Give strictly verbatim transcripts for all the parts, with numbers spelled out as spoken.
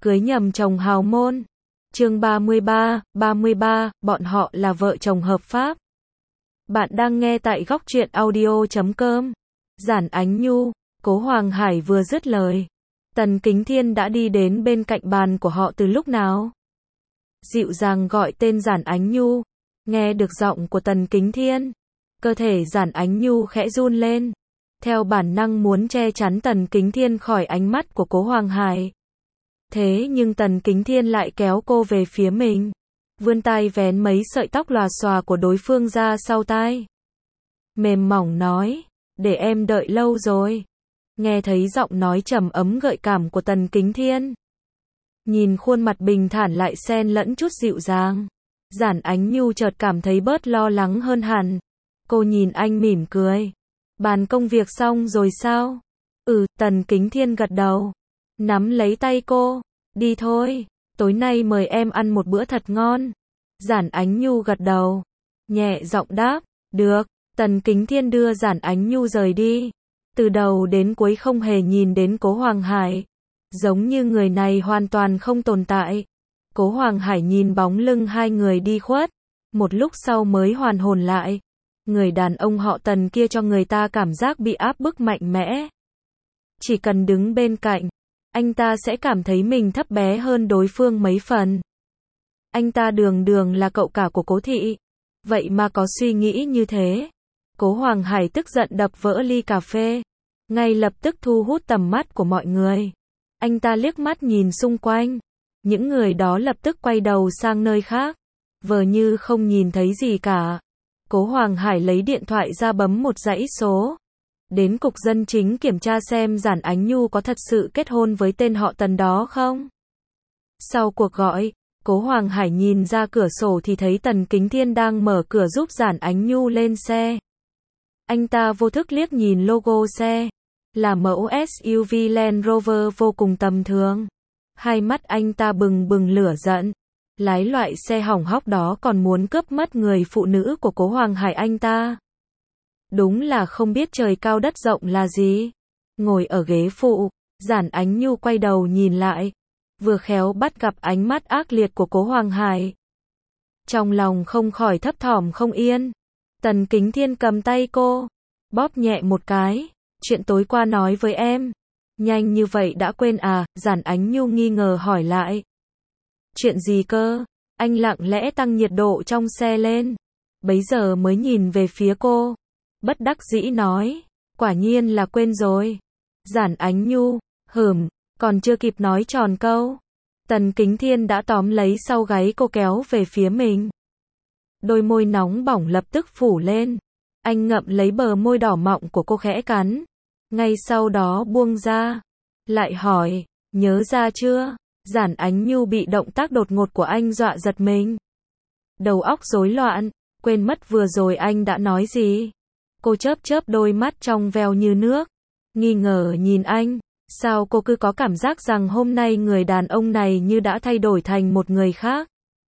cưới nhầm chồng hào môn. Chương ba mươi ba, ba mươi ba, bọn họ là vợ chồng hợp pháp. Bạn đang nghe tại góc truyện audio chấm com. Giản Ánh Nhu, Cố Hoàng Hải vừa dứt lời, Tần Kính Thiên đã đi đến bên cạnh bàn của họ từ lúc nào. Dịu dàng gọi tên Giản Ánh Nhu, nghe được giọng của Tần Kính Thiên, cơ thể Giản Ánh Nhu khẽ run lên, theo bản năng muốn che chắn Tần Kính Thiên khỏi ánh mắt của Cố Hoàng Hải. Thế nhưng Tần Kính Thiên lại kéo cô về phía mình, vươn tay vén mấy sợi tóc lòa xòa của đối phương ra sau tai. Mềm mỏng nói, để em đợi lâu rồi. Nghe thấy giọng nói trầm ấm gợi cảm của Tần Kính Thiên, nhìn khuôn mặt bình thản lại xen lẫn chút dịu dàng, Giản Ánh Nhu chợt cảm thấy bớt lo lắng hơn hẳn. Cô nhìn anh mỉm cười. Bàn công việc xong rồi sao? Ừ, Tần Kính Thiên gật đầu, nắm lấy tay cô. Đi thôi, tối nay mời em ăn một bữa thật ngon. Giản Ánh Nhu gật đầu, nhẹ giọng đáp, được. Tần Kính Thiên đưa Giản Ánh Nhu rời đi. Từ đầu đến cuối không hề nhìn đến Cố Hoàng Hải, giống như người này hoàn toàn không tồn tại. Cố Hoàng Hải nhìn bóng lưng hai người đi khuất, một lúc sau mới hoàn hồn lại. Người đàn ông họ Tần kia cho người ta cảm giác bị áp bức mạnh mẽ. Chỉ cần đứng bên cạnh, anh ta sẽ cảm thấy mình thấp bé hơn đối phương mấy phần. Anh ta đường đường là cậu cả của Cố thị, vậy mà có suy nghĩ như thế. Cố Hoàng Hải tức giận đập vỡ ly cà phê, ngay lập tức thu hút tầm mắt của mọi người. Anh ta liếc mắt nhìn xung quanh, những người đó lập tức quay đầu sang nơi khác, vờ như không nhìn thấy gì cả. Cố Hoàng Hải lấy điện thoại ra bấm một dãy số, đến cục dân chính kiểm tra xem Giản Ánh Nhu có thật sự kết hôn với tên họ Tần đó không. Sau cuộc gọi, Cố Hoàng Hải nhìn ra cửa sổ thì thấy Tần Kính Thiên đang mở cửa giúp Giản Ánh Nhu lên xe. Anh ta vô thức liếc nhìn logo xe, là mẫu ét u vê Land Rover vô cùng tầm thường. Hai mắt anh ta bừng bừng lửa giận, lái loại xe hỏng hóc đó còn muốn cướp mất người phụ nữ của Cố Hoàng Hải anh ta. Đúng là không biết trời cao đất rộng là gì. Ngồi ở ghế phụ, Giản Ánh Nhu quay đầu nhìn lại, vừa khéo bắt gặp ánh mắt ác liệt của Cố Hoàng Hải. Trong lòng không khỏi thấp thỏm không yên. Tần Kính Thiên cầm tay cô, bóp nhẹ một cái. Chuyện tối qua nói với em, nhanh như vậy đã quên à? Giản Ánh Nhu nghi ngờ hỏi lại. Chuyện gì cơ? Anh lặng lẽ tăng nhiệt độ trong xe lên, bấy giờ mới nhìn về phía cô, bất đắc dĩ nói, quả nhiên là quên rồi. Giản Ánh Nhu, hừm, còn chưa kịp nói tròn câu, Tần Kính Thiên đã tóm lấy sau gáy cô kéo về phía mình. Đôi môi nóng bỏng lập tức phủ lên, anh ngậm lấy bờ môi đỏ mọng của cô khẽ cắn, ngay sau đó buông ra, lại hỏi, nhớ ra chưa? Giản Ánh Nhu bị động tác đột ngột của anh dọa giật mình, đầu óc rối loạn, quên mất vừa rồi anh đã nói gì. Cô chớp chớp đôi mắt trong veo như nước, nghi ngờ nhìn anh. Sao cô cứ có cảm giác rằng hôm nay người đàn ông này như đã thay đổi thành một người khác?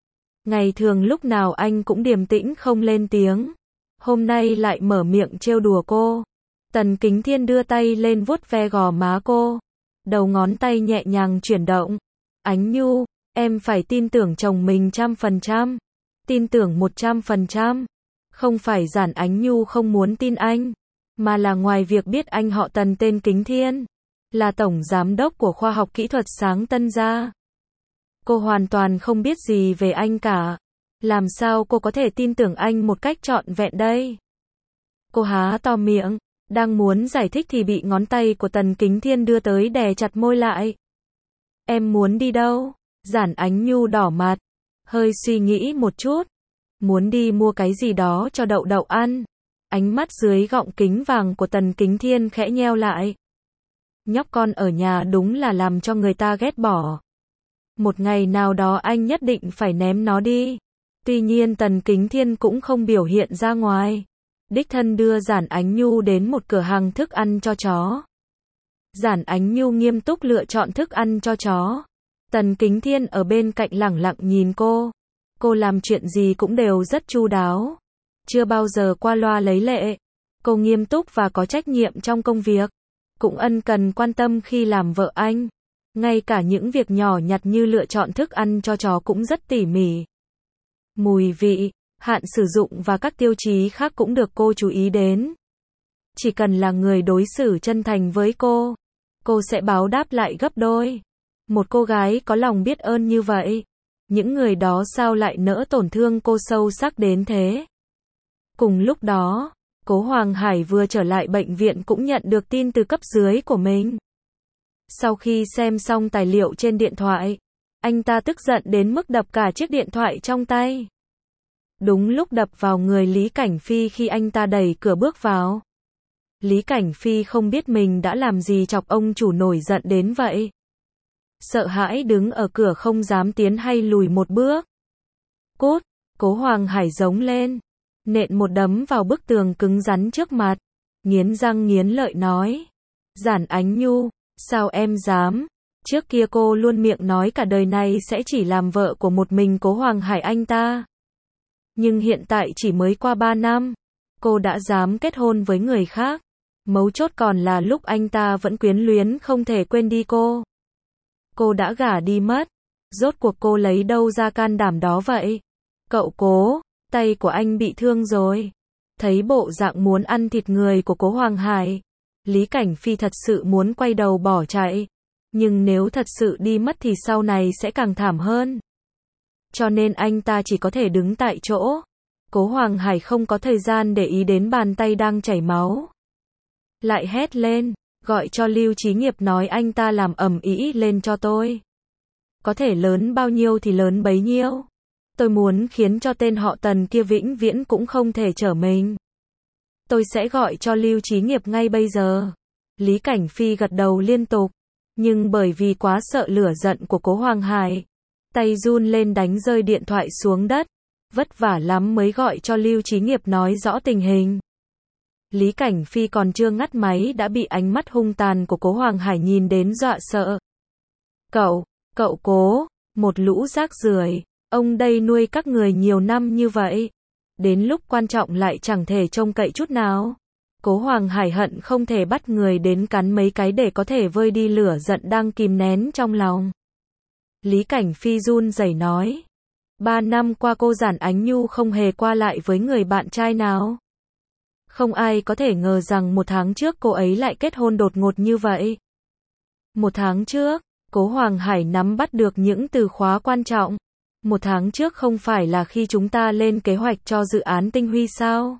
Ngày thường lúc nào anh cũng điềm tĩnh không lên tiếng, hôm nay lại mở miệng trêu đùa cô. Tần Kính Thiên đưa tay lên vuốt ve gò má cô, đầu ngón tay nhẹ nhàng chuyển động. Ánh Nhu, em phải tin tưởng chồng mình trăm phần trăm, tin tưởng một trăm phần trăm. Không phải Giản Ánh Nhu không muốn tin anh, mà là ngoài việc biết anh họ Tần tên Kính Thiên, là tổng giám đốc của khoa học kỹ thuật Sáng Tân gia, cô hoàn toàn không biết gì về anh cả. Làm sao cô có thể tin tưởng anh một cách trọn vẹn đây? Cô há to miệng, đang muốn giải thích thì bị ngón tay của Tần Kính Thiên đưa tới đè chặt môi lại. Em muốn đi đâu? Giản Ánh Nhu đỏ mặt, hơi suy nghĩ một chút. Muốn đi mua cái gì đó cho Đậu Đậu ăn. Ánh mắt dưới gọng kính vàng của Tần Kính Thiên khẽ nheo lại. Nhóc con ở nhà đúng là làm cho người ta ghét bỏ. Một ngày nào đó anh nhất định phải ném nó đi. Tuy nhiên Tần Kính Thiên cũng không biểu hiện ra ngoài, đích thân đưa Giản Ánh Nhu đến một cửa hàng thức ăn cho chó. Giản Ánh Nhu nghiêm túc lựa chọn thức ăn cho chó. Tần Kính Thiên ở bên cạnh lẳng lặng nhìn cô. Cô làm chuyện gì cũng đều rất chu đáo, chưa bao giờ qua loa lấy lệ. Cô nghiêm túc và có trách nhiệm trong công việc, cũng ân cần quan tâm khi làm vợ anh. Ngay cả những việc nhỏ nhặt như lựa chọn thức ăn cho chó cũng rất tỉ mỉ. Mùi vị, hạn sử dụng và các tiêu chí khác cũng được cô chú ý đến. Chỉ cần là người đối xử chân thành với cô, cô sẽ báo đáp lại gấp đôi. Một cô gái có lòng biết ơn như vậy, những người đó sao lại nỡ tổn thương cô sâu sắc đến thế? Cùng lúc đó, Cố Hoàng Hải vừa trở lại bệnh viện cũng nhận được tin từ cấp dưới của mình. Sau khi xem xong tài liệu trên điện thoại, anh ta tức giận đến mức đập cả chiếc điện thoại trong tay. Đúng lúc đập vào người Lý Cảnh Phi khi anh ta đẩy cửa bước vào. Lý Cảnh Phi không biết mình đã làm gì chọc ông chủ nổi giận đến vậy. Sợ hãi đứng ở cửa không dám tiến hay lùi một bước. Cút, Cố Hoàng Hải giống lên, nện một đấm vào bức tường cứng rắn trước mặt, nghiến răng nghiến lợi nói. Giản Ánh Nhu, sao em dám? Trước kia cô luôn miệng nói cả đời này sẽ chỉ làm vợ của một mình Cố Hoàng Hải anh ta. Nhưng hiện tại chỉ mới qua ba năm, cô đã dám kết hôn với người khác. Mấu chốt còn là lúc anh ta vẫn quyến luyến không thể quên đi cô. Cô đã gả đi mất. Rốt cuộc cô lấy đâu ra can đảm đó vậy? Cậu Cố, tay của anh bị thương rồi. Thấy bộ dạng muốn ăn thịt người của Cố Hoàng Hải, Lý Cảnh Phi thật sự muốn quay đầu bỏ chạy. Nhưng nếu thật sự đi mất thì sau này sẽ càng thảm hơn. Cho nên anh ta chỉ có thể đứng tại chỗ. Cố Hoàng Hải không có thời gian để ý đến bàn tay đang chảy máu. Lại hét lên, gọi cho Lưu Chí Nghiệp nói anh ta làm ầm ĩ lên cho tôi. Có thể lớn bao nhiêu thì lớn bấy nhiêu. Tôi muốn khiến cho tên họ Tần kia vĩnh viễn cũng không thể trở mình. Tôi sẽ gọi cho Lưu Chí Nghiệp ngay bây giờ. Lý Cảnh Phi gật đầu liên tục. Nhưng bởi vì quá sợ lửa giận của Cố Hoàng Hải, tay run lên đánh rơi điện thoại xuống đất. Vất vả lắm mới gọi cho Lưu Chí Nghiệp nói rõ tình hình. Lý Cảnh Phi còn chưa ngắt máy đã bị ánh mắt hung tàn của Cố Hoàng Hải nhìn đến dọa sợ. Cậu, cậu Cố, một lũ rác rưởi, ông đây nuôi các người nhiều năm như vậy. Đến lúc quan trọng lại chẳng thể trông cậy chút nào. Cố Hoàng Hải hận không thể bắt người đến cắn mấy cái để có thể vơi đi lửa giận đang kìm nén trong lòng. Lý Cảnh Phi run rẩy nói. Ba năm qua cô Giản Ánh Nhu không hề qua lại với người bạn trai nào. Không ai có thể ngờ rằng một tháng trước cô ấy lại kết hôn đột ngột như vậy. Một tháng trước, Cố Hoàng Hải nắm bắt được những từ khóa quan trọng. Một tháng trước không phải là khi chúng ta lên kế hoạch cho dự án Tinh Huy sao?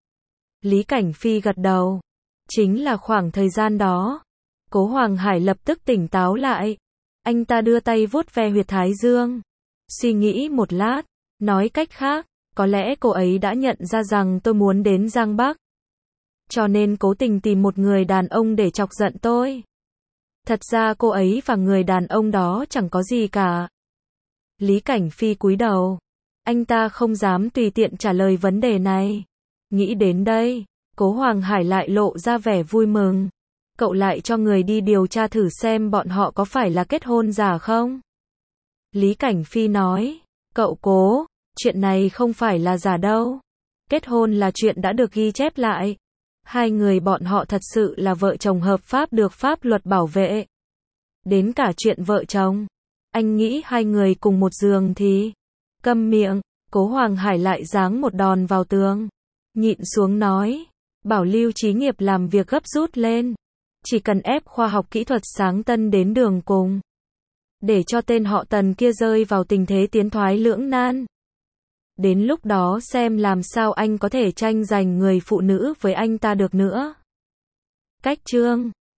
Lý Cảnh Phi gật đầu. Chính là khoảng thời gian đó. Cố Hoàng Hải lập tức tỉnh táo lại. Anh ta đưa tay vuốt ve huyệt thái dương. Suy nghĩ một lát, nói cách khác, có lẽ cô ấy đã nhận ra rằng tôi muốn đến Giang Bắc. Cho nên cố tình tìm một người đàn ông để chọc giận tôi. Thật ra cô ấy và người đàn ông đó chẳng có gì cả. Lý Cảnh Phi cúi đầu. Anh ta không dám tùy tiện trả lời vấn đề này. Nghĩ đến đây, Cố Hoàng Hải lại lộ ra vẻ vui mừng. Cậu lại cho người đi điều tra thử xem bọn họ có phải là kết hôn giả không? Lý Cảnh Phi nói. Cậu Cố, chuyện này không phải là giả đâu. Kết hôn là chuyện đã được ghi chép lại. Hai người bọn họ thật sự là vợ chồng hợp pháp được pháp luật bảo vệ. Đến cả chuyện vợ chồng. Anh nghĩ hai người cùng một giường thì... Câm miệng, Cố Hoàng Hải lại giáng một đòn vào tường. Nhịn xuống nói. Bảo Lưu Chí Nghiệp làm việc gấp rút lên. Chỉ cần ép khoa học kỹ thuật sáng tân đến đường cùng. Để cho tên họ Tần kia rơi vào tình thế tiến thoái lưỡng nan. Đến lúc đó xem làm sao anh có thể tranh giành người phụ nữ với anh ta được nữa. Cách chương